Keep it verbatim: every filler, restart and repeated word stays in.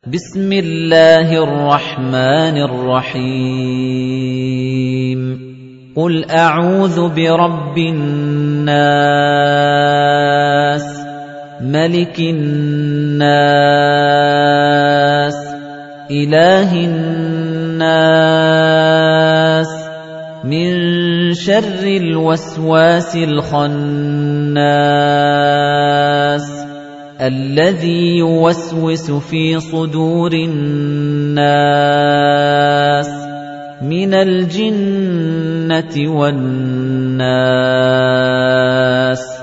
بسم الله الرحمن الرحيم قل أعوذ برب الناس ملك الناس إله الناس من شر الوسواس الخناس الذي يوسوس في صدور الناس من الجنة والناس